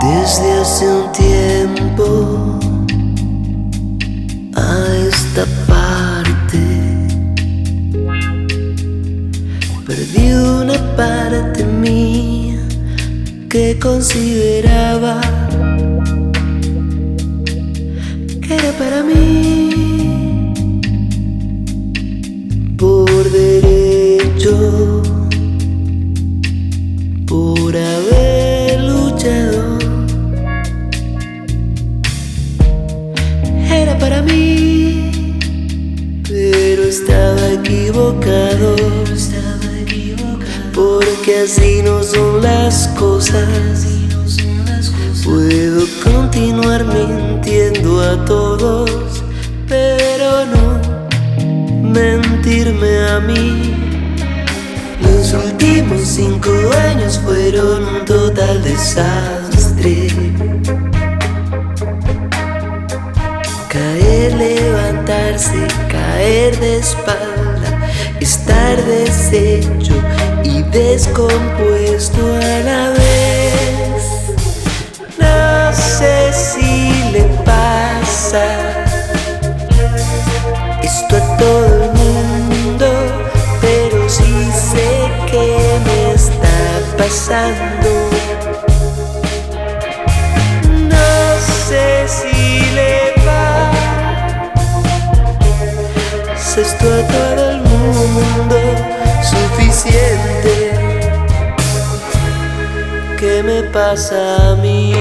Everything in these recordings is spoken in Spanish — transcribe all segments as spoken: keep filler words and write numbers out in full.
Desde hace un tiempo a esta parte perdí una parte mía que consideraba que era para mí por derecho, por haber luchado. Era para mí, pero estaba equivocado, estaba equivocado, porque así no son las cosas. Puedo continuar mintiendo a todos, pero no mentirme a mí. Los últimos cinco años fueron un total desastre. Caer, levantarse, caer de espalda, estar deshecho y descompuesto a la vez. No sé si le pasa esto a todo el mundo, pero sí sé que me está pasando. No sé si le esto a todo el mundo, suficiente que me pasa a mí.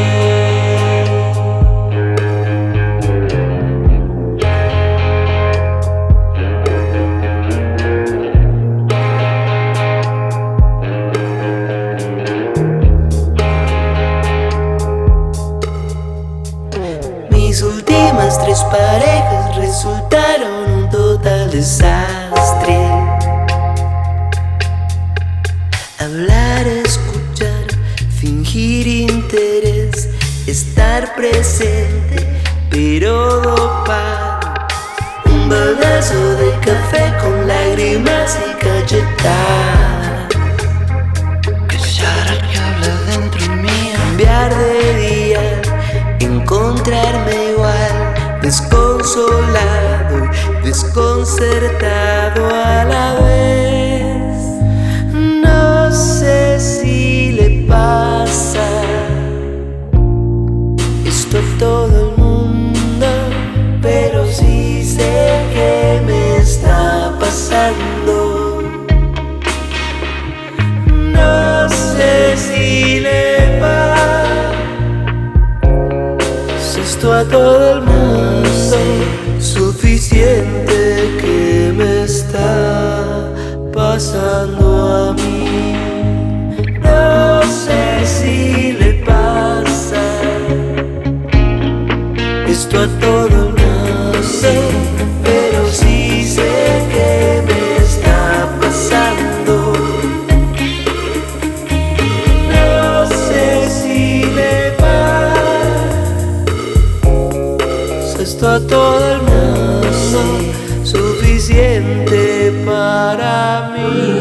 Mis últimas tres parejas resultaron un total desastre. Hablar, escuchar, fingir interés, estar presente, pero dopado. Un baldazo de café con lágrimas y cachetadas. Callar al que habla dentro mío. Cambiar de día, encontrarme igual, desconsolado y desconcertado a la vez. No sé si le pasa esto a todo el mundo, pero sí sé que me está pasando. No sé si le pasa esto a todo el mundo, suficiente que me está pasando a mí. No sé si le pasa esto a todo el mundo, pero sí sé que me está pasando. No sé si le pasa esto a todo el mundo, suficiente para mí.